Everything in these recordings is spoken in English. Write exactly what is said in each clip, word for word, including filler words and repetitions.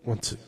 One, two.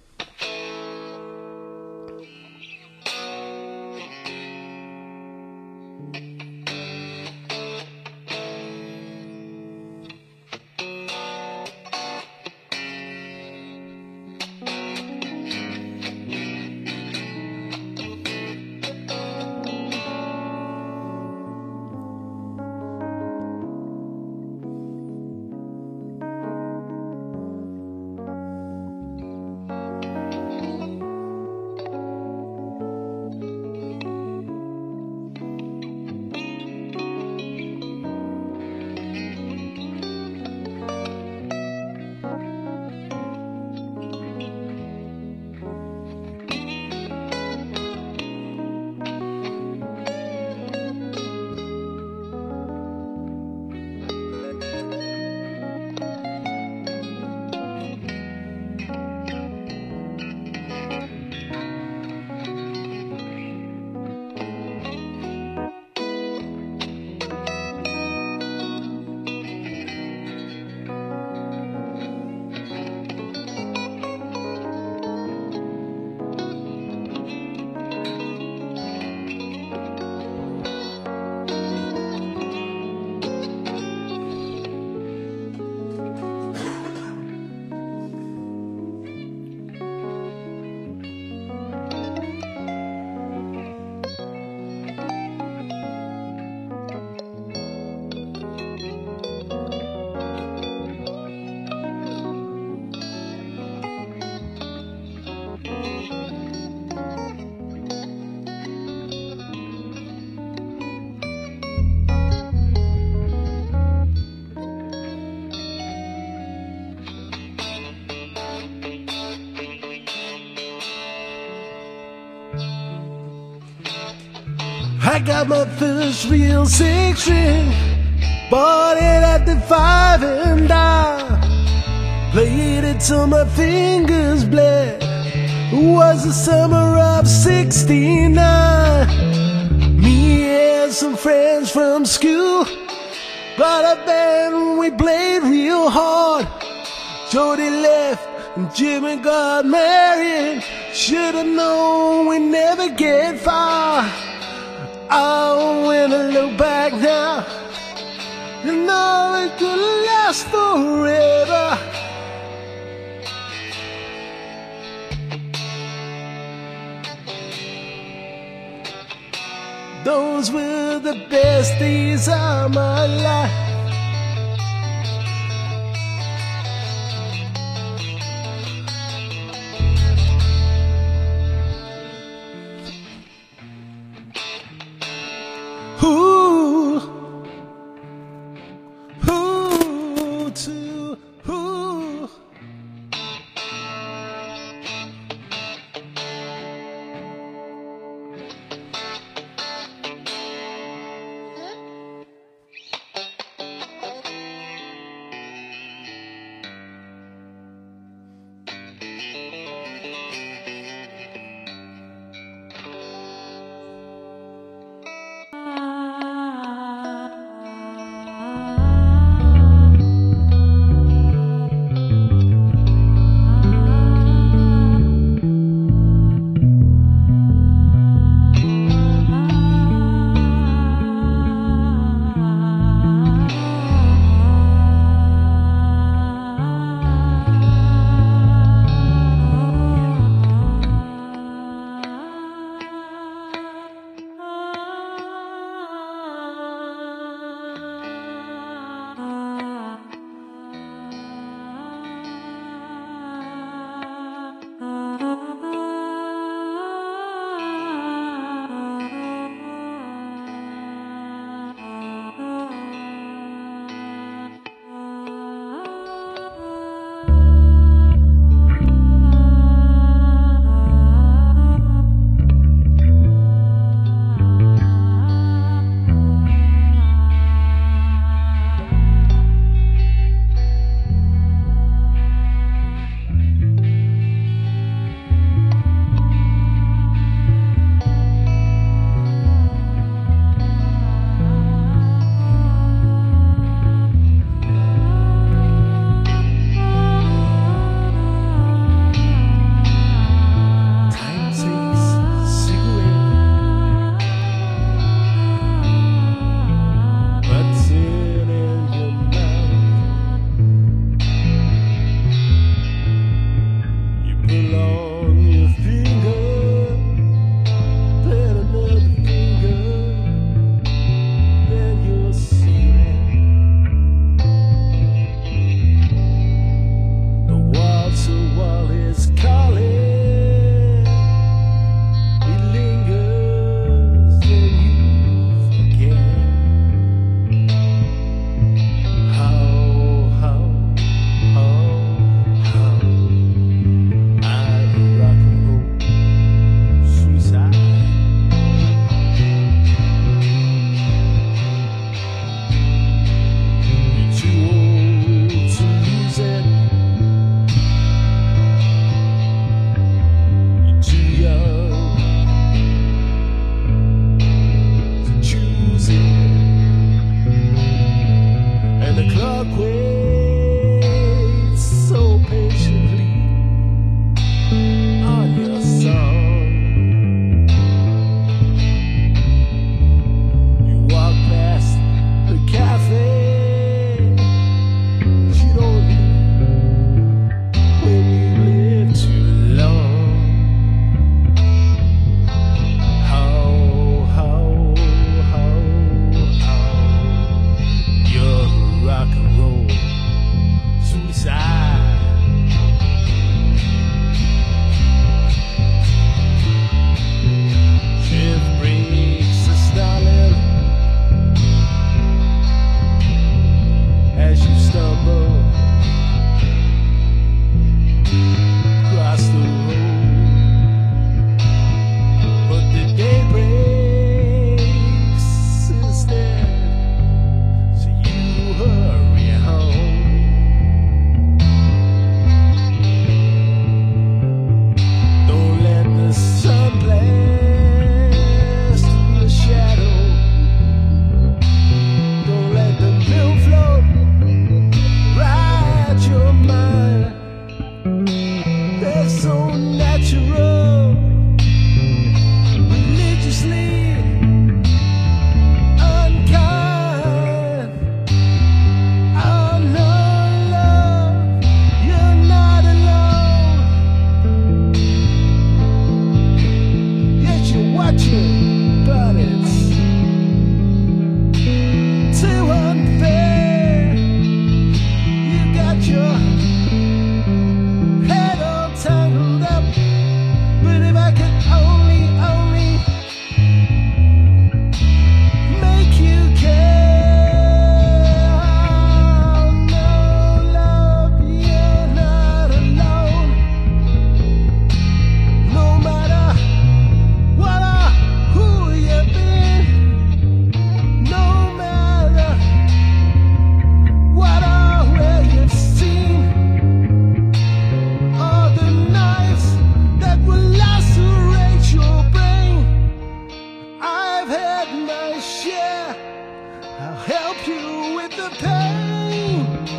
I got my first real six string, bought it at the five and I played it till my fingers bled. It was the summer of sixty-nine. Me and some friends from school got a band, we played real hard. Jody left and Jimmy got married. Should've known we'd never get far. Oh, when I look back now, you know it could last forever. Those were the best days of my life. Who, who, to who? so natural, religiously unkind. Oh no, love, you're not alone. Yet you're watching, but it's too unfair. You got your head all tangled up, but if I could only, only make you care. Oh, no, love, you're not alone. No matter what or who you've been, no matter what or where you've seen, all the knives that will lacerate your brain, I've had my share. I'll help you with the pain.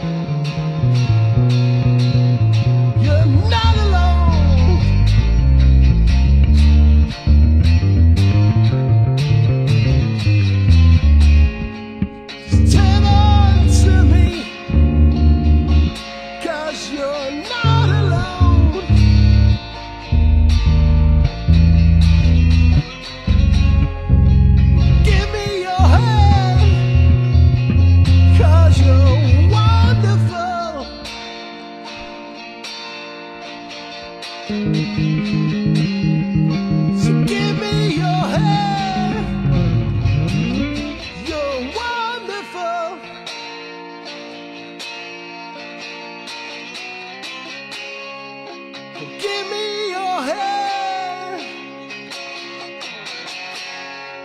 You're not alone. Just turn on to me, 'cause you're not alone. Give me your hand, 'cause you're wonderful. So give me your hand, you're wonderful. Give me your hand.